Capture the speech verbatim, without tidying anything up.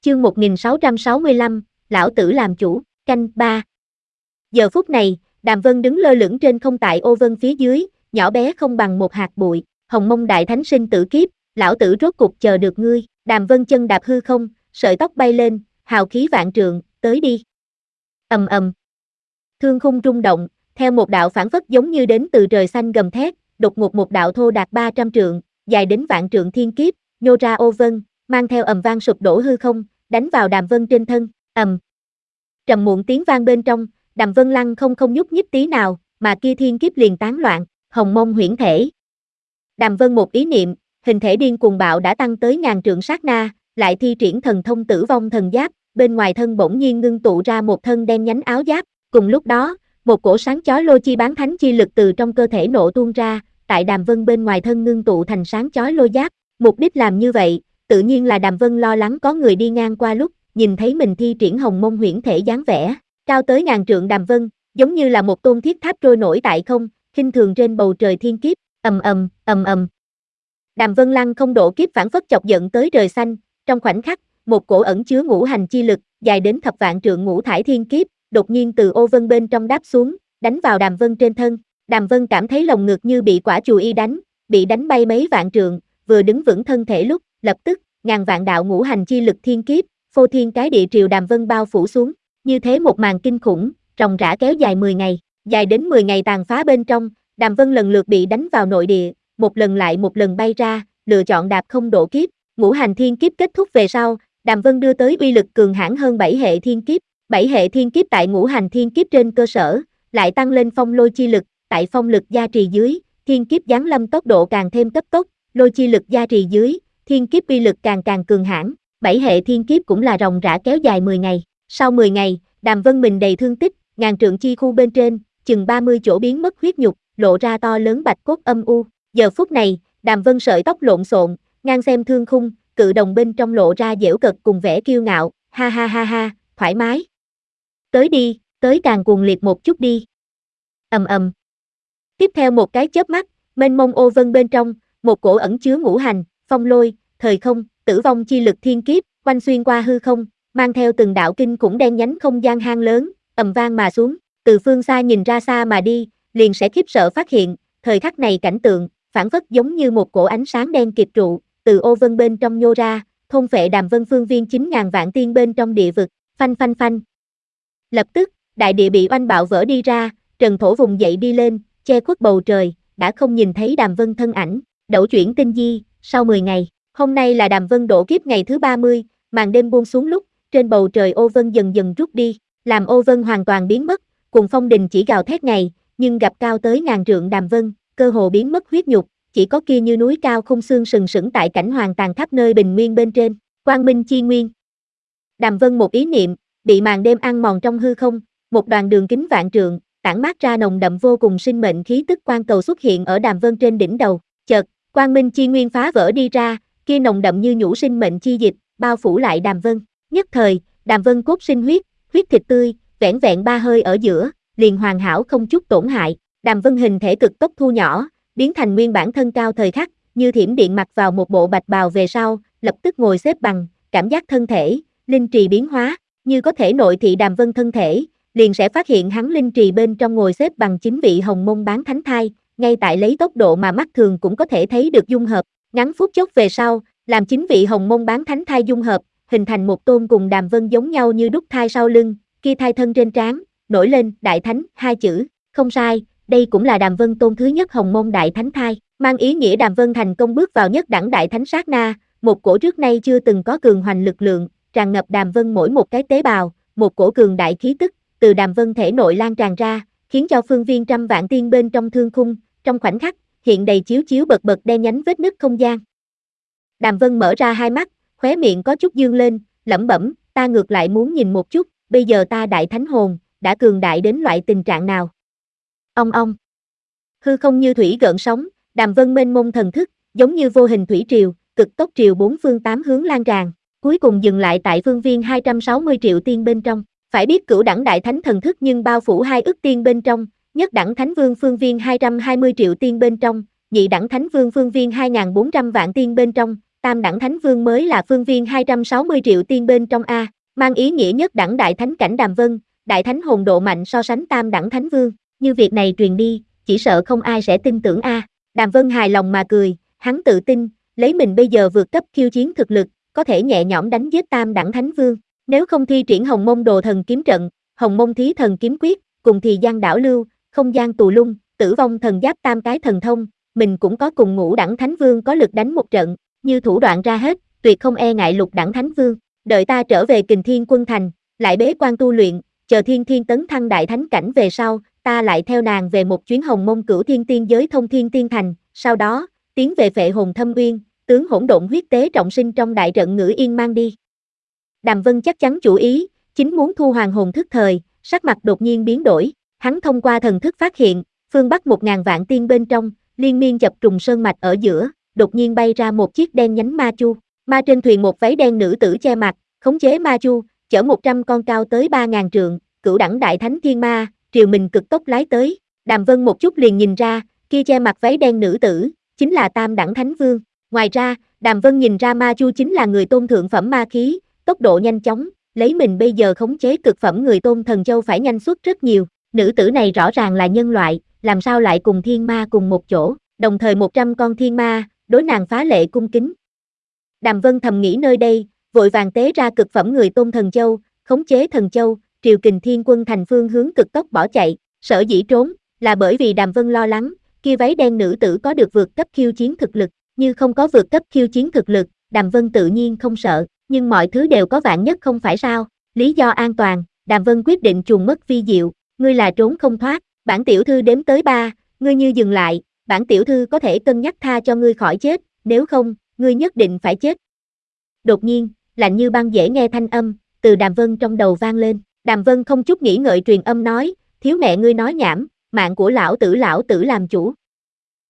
Chương một nghìn sáu trăm sáu mươi lăm, lão tử làm chủ, canh ba. Giờ phút này, Đàm Vân đứng lơ lửng trên không tại ô vân phía dưới, nhỏ bé không bằng một hạt bụi. Hồng Mông Đại Thánh sinh tử kiếp, lão tử rốt cục chờ được ngươi. Đàm Vân chân đạp hư không, sợi tóc bay lên, hào khí vạn trượng, tới đi. Ầm ầm. Thương khung rung động, theo một đạo phản phất giống như đến từ trời xanh gầm thét, đột ngột một đạo thô đạt ba trăm trượng, dài đến vạn trượng thiên kiếp, nhô ra ô vân, mang theo ầm vang sụp đổ hư không, đánh vào Đàm Vân trên thân. Ầm. Trầm muộn tiếng vang bên trong, Đàm Vân lăng không không nhúc nhích tí nào, mà kia thiên kiếp liền tán loạn. Hồng Mông huyễn thể. Đàm Vân một ý niệm, hình thể điên cuồng bạo đã tăng tới ngàn trượng sát na, lại thi triển thần thông tử vong thần giáp, bên ngoài thân bỗng nhiên ngưng tụ ra một thân đen nhánh áo giáp. Cùng lúc đó, một cổ sáng chói lôi chi bán thánh chi lực từ trong cơ thể nổ tuôn ra, tại Đàm Vân bên ngoài thân ngưng tụ thành sáng chói lôi giáp. Mục đích làm như vậy, tự nhiên là Đàm Vân lo lắng có người đi ngang qua lúc, nhìn thấy mình thi triển Hồng Mông huyễn thể dáng vẻ, cao tới ngàn trượng. Đàm Vân, giống như là một tôn thiết tháp trôi nổi tại không, khinh thường trên bầu trời thiên kiếp. Ầm ầm, ầm ầm. Đàm Vân lăng không độ kiếp phản phất chọc giận tới trời xanh, trong khoảnh khắc, một cổ ẩn chứa ngũ hành chi lực, dài đến thập vạn trượng ngũ thải thiên kiếp, đột nhiên từ ô vân bên trong đáp xuống, đánh vào Đàm Vân trên thân. Đàm Vân cảm thấy lồng ngực như bị quả chùi y đánh, bị đánh bay mấy vạn trượng, vừa đứng vững thân thể lúc, lập tức, ngàn vạn đạo ngũ hành chi lực thiên kiếp, phô thiên cái địa triều Đàm Vân bao phủ xuống, như thế một màn kinh khủng, ròng rã kéo dài mười ngày, dài đến mười ngày tàn phá bên trong, Đàm Vân lần lượt bị đánh vào nội địa, một lần lại một lần bay ra, lựa chọn đạp không độ kiếp. Ngũ hành thiên kiếp kết thúc về sau, Đàm Vân đưa tới uy lực cường hãn hơn bảy hệ thiên kiếp, bảy hệ thiên kiếp tại ngũ hành thiên kiếp trên cơ sở, lại tăng lên phong lôi chi lực, tại phong lực gia trì dưới, thiên kiếp giáng lâm tốc độ càng thêm cấp tốc, lôi chi lực gia trì dưới, thiên kiếp uy lực càng càng cường hãn, bảy hệ thiên kiếp cũng là ròng rã kéo dài mười ngày. Sau mười ngày, Đàm Vân mình đầy thương tích, ngàn trượng chi khu bên trên, chừng ba mươi chỗ biến mất huyết nhục, lộ ra to lớn bạch cốt âm u. Giờ phút này, Đàm Vân sợi tóc lộn xộn, ngang xem thương khung, cự đồng bên trong lộ ra giễu cợt cùng vẻ kiêu ngạo, ha ha ha ha, thoải mái. Tới đi, tới càng cuồng liệt một chút đi. Ầm ầm. Tiếp theo một cái chớp mắt, mênh mông ô vân bên trong, một cổ ẩn chứa ngũ hành, phong lôi, thời không, tử vong chi lực thiên kiếp, quanh xuyên qua hư không, mang theo từng đạo kinh khủng đen nhánh không gian hang lớn, ầm vang mà xuống. Từ phương xa nhìn ra xa mà đi, liền sẽ khiếp sợ phát hiện, thời khắc này cảnh tượng, phản phất giống như một cổ ánh sáng đen kịt trụ, từ ô vân bên trong nhô ra, thôn phệ Đàm Vân phương viên chín ngàn vạn tiên bên trong địa vực, phanh phanh phanh. Lập tức, đại địa bị oanh bạo vỡ đi ra, trần thổ vùng dậy đi lên, che khuất bầu trời, đã không nhìn thấy Đàm Vân thân ảnh. Đẩu chuyển tinh di, sau mười ngày, hôm nay là Đàm Vân độ kiếp ngày thứ ba mươi, màn đêm buông xuống lúc, trên bầu trời ô vân dần dần rút đi, làm ô vân hoàn toàn biến mất, cùng phong đình chỉ gào thét ngày, nhưng gặp cao tới ngàn trượng Đàm Vân, cơ hồ biến mất huyết nhục, chỉ có kia như núi cao khung xương sừng sững tại cảnh hoàng tàn khắp nơi bình nguyên bên trên, quang minh chi nguyên. Đàm Vân một ý niệm, bị màn đêm ăn mòn trong hư không, một đoàn đường kính vạn trượng, tản mát ra nồng đậm vô cùng sinh mệnh khí tức quang cầu xuất hiện ở Đàm Vân trên đỉnh đầu, chợt, quang minh chi nguyên phá vỡ đi ra, kia nồng đậm như nhũ sinh mệnh chi dịch, bao phủ lại Đàm Vân. Nhất thời, Đàm Vân cốt sinh huyết, huyết thịt tươi, vẻn vẹn ba hơi ở giữa, liền hoàn hảo không chút tổn hại. Đàm Vân hình thể cực tốc thu nhỏ, biến thành nguyên bản thân cao thời khắc, như thiểm điện mặc vào một bộ bạch bào về sau, lập tức ngồi xếp bằng, cảm giác thân thể, linh trì biến hóa, như có thể nội thị Đàm Vân thân thể, liền sẽ phát hiện hắn linh trì bên trong ngồi xếp bằng chính vị Hồng Mông bán thánh thai, ngay tại lấy tốc độ mà mắt thường cũng có thể thấy được dung hợp, ngắn phút chốc về sau, làm chính vị Hồng Mông bán thánh thai dung hợp, hình thành một tôn cùng Đàm Vân giống nhau như đúc thai sau lưng, kia thai thân trên trán, nổi lên đại thánh hai chữ, không sai, đây cũng là Đàm Vân tôn thứ nhất Hồng Mông đại thánh thai, mang ý nghĩa Đàm Vân thành công bước vào nhất đẳng đại thánh sát na, một cổ trước nay chưa từng có cường hoành lực lượng, tràn ngập Đàm Vân mỗi một cái tế bào, một cổ cường đại khí tức, từ Đàm Vân thể nội lan tràn ra, khiến cho phương viên trăm vạn tiên bên trong thương khung, trong khoảnh khắc, hiện đầy chiếu chiếu bật bật đen nhánh vết nứt không gian. Đàm Vân mở ra hai mắt, khóe miệng có chút dương lên, lẩm bẩm, ta ngược lại muốn nhìn một chút, bây giờ ta đại thánh hồn, đã cường đại đến loại tình trạng nào. Ong ong. Hư không như thủy gợn sóng, Đàm Vân mênh mông thần thức, giống như vô hình thủy triều, cực tốc triều bốn phương tám hướng lan tràn, cuối cùng dừng lại tại phương viên hai trăm sáu mươi triệu tiên bên trong. Phải biết cửu đẳng đại thánh thần thức nhưng bao phủ hai ức tiên bên trong, nhất đẳng thánh vương phương viên hai trăm hai mươi triệu tiên bên trong, nhị đẳng thánh vương phương viên hai nghìn bốn trăm vạn tiên bên trong, tam đẳng thánh vương mới là phương viên hai trăm sáu mươi triệu tiên bên trong A, mang ý nghĩa nhất đẳng đại thánh cảnh Đàm Vân, đại thánh hồn độ mạnh so sánh tam đẳng thánh vương, như việc này truyền đi, chỉ sợ không ai sẽ tin tưởng A. Đàm Vân hài lòng mà cười, hắn tự tin, lấy mình bây giờ vượt cấp khiêu chiến thực lực, có thể nhẹ nhõm đánh giết tam đẳng thánh vương, nếu không thi triển Hồng Mông Đồ Thần kiếm trận, Hồng Mông Thí Thần kiếm quyết, cùng thì gian đảo lưu, không gian tù lung, tử vong thần giáp tam cái thần thông, mình cũng có cùng ngũ đẳng thánh vương có lực đánh một trận, như thủ đoạn ra hết, tuyệt không e ngại lục đẳng thánh vương, đợi ta trở về Kình Thiên Quân Thành, lại bế quan tu luyện, chờ Thiên Thiên tấn thăng đại thánh cảnh về sau, ta lại theo nàng về một chuyến Hồng Mông Cửu Thiên Tiên giới thông Thiên Tiên Thành, sau đó, tiến về Phệ Hồn Thâm Uyên, tướng hỗn độn huyết tế trọng sinh trong đại trận Ngữ Yên mang đi. Đàm Vân chắc chắn chủ ý, chính muốn thu hoàng hồn thức thời, sắc mặt đột nhiên biến đổi, hắn thông qua thần thức phát hiện, phương Bắc một ngàn vạn tiên bên trong, liên miên chập trùng sơn mạch ở giữa, đột nhiên bay ra một chiếc đen nhánh ma chu, ma trên thuyền một váy đen nữ tử che mặt, khống chế ma chu, chở một trăm con cao tới ba ngàn trượng, cửu đẳng đại thánh thiên ma, triều mình cực tốc lái tới, Đàm Vân một chút liền nhìn ra, kia che mặt váy đen nữ tử, chính là tam đẳng thánh vương, ngoài ra, Đàm Vân nhìn ra ma chu chính là người tôn thượng phẩm ma khí, tốc độ nhanh chóng, lấy mình bây giờ khống chế cực phẩm người tôn thần châu phải nhanh suốt rất nhiều, nữ tử này rõ ràng là nhân loại, làm sao lại cùng thiên ma cùng một chỗ, đồng thời một trăm con thiên ma, đối nàng phá lệ cung kính. Đàm Vân thầm nghĩ nơi đây, vội vàng tế ra cực phẩm người tôn thần châu, khống chế thần châu, triều Kình Thiên Quân Thành phương hướng cực tốc bỏ chạy, sở dĩ trốn, là bởi vì Đàm Vân lo lắng, kia váy đen nữ tử có được vượt cấp khiêu chiến thực lực, như không có vượt cấp khiêu chiến thực lực, Đàm Vân tự nhiên không sợ, nhưng mọi thứ đều có vạn nhất không phải sao, lý do an toàn, Đàm Vân quyết định chuồn mất vi diệu, ngươi là trốn không thoát, bản tiểu thư đếm tới ba, ngươi như dừng lại, bản tiểu thư có thể cân nhắc tha cho ngươi khỏi chết, nếu không, ngươi nhất định phải chết. Đột nhiên, lạnh như băng dễ nghe thanh âm, từ Đàm Vân trong đầu vang lên, Đàm Vân không chút nghĩ ngợi truyền âm nói, thiếu mẹ ngươi nói nhảm, mạng của lão tử lão tử làm chủ,